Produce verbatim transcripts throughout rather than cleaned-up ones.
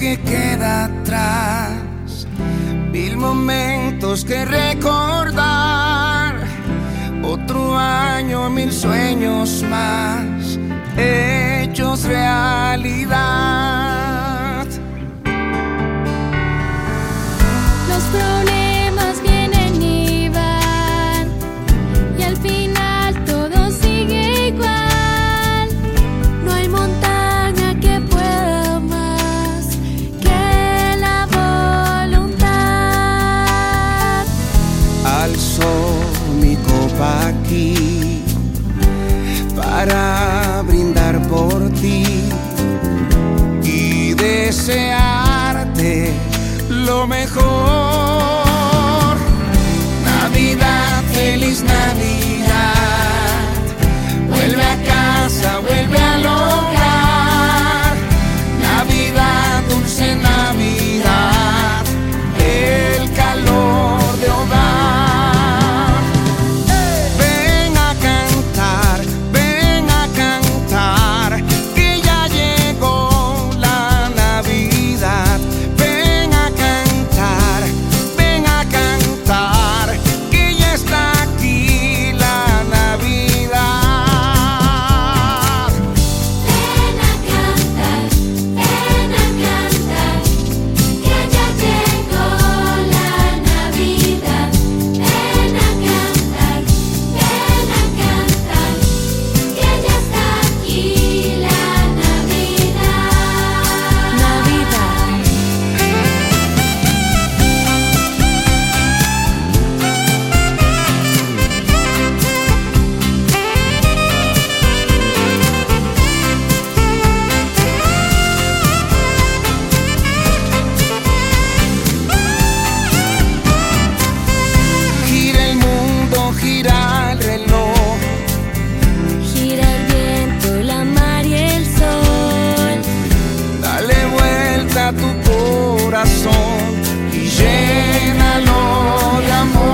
que queda atrás, mil momentos que recordar, otro año, mil sueños más, hechos realidad. Los problemas vienen y van, y al final todo sigue igual. No hay montaña que pueda más que la voluntad. Alzo mi copa aquí para brindar por ti y desearte lo mejor. Navidad, feliz Navidad, vuelve a casa, vuelve al hogar. Navidad, dulce Navidad, el calor de hogar. Ven a cantar, ven a cantar, que ya llegó la Navidad. Ven a cantar, ven a cantar, que ya está aquí la Navidad. Ven a cantar, ven a cantar, que ya llegó la Navidad. Ven a cantar, ven a cantar, que ya está aquí la Navidad. Navidad. Gira el mundo, gira el reloj, Gira el viento, la mar y el sol. dale vuelta a tu corazón y llénalo de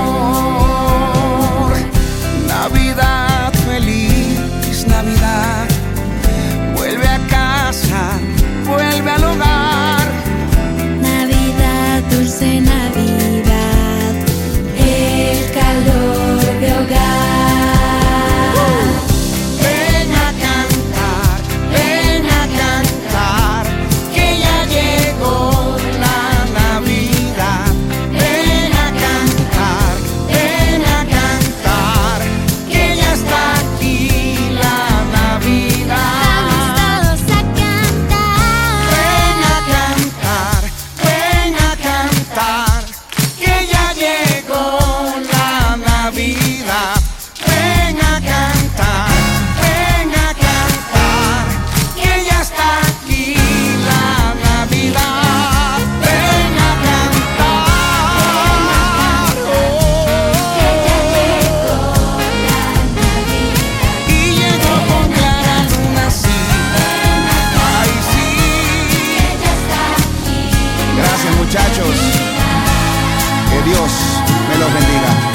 amor. Navidad, feliz Navidad, vuelve a casa, vuelve al hogar. Navidad, dulce Navidad, el calor de hogar. Ven a cantar, ven a cantar, que ya llegó la Navidad. Ven a cantar, ven a cantar, que ya está aquí la Navidad. Vamos todos a cantar. Ven a cantar, ven a cantar, que ya llegó la Navidad. Ven a cantar, ven a cantar, que ya está aquí la Navidad. Ven a cantar, oh, y llegó con clara luna, sí. Ay, sí. Gracias, muchachos. Que Dios me los bendiga.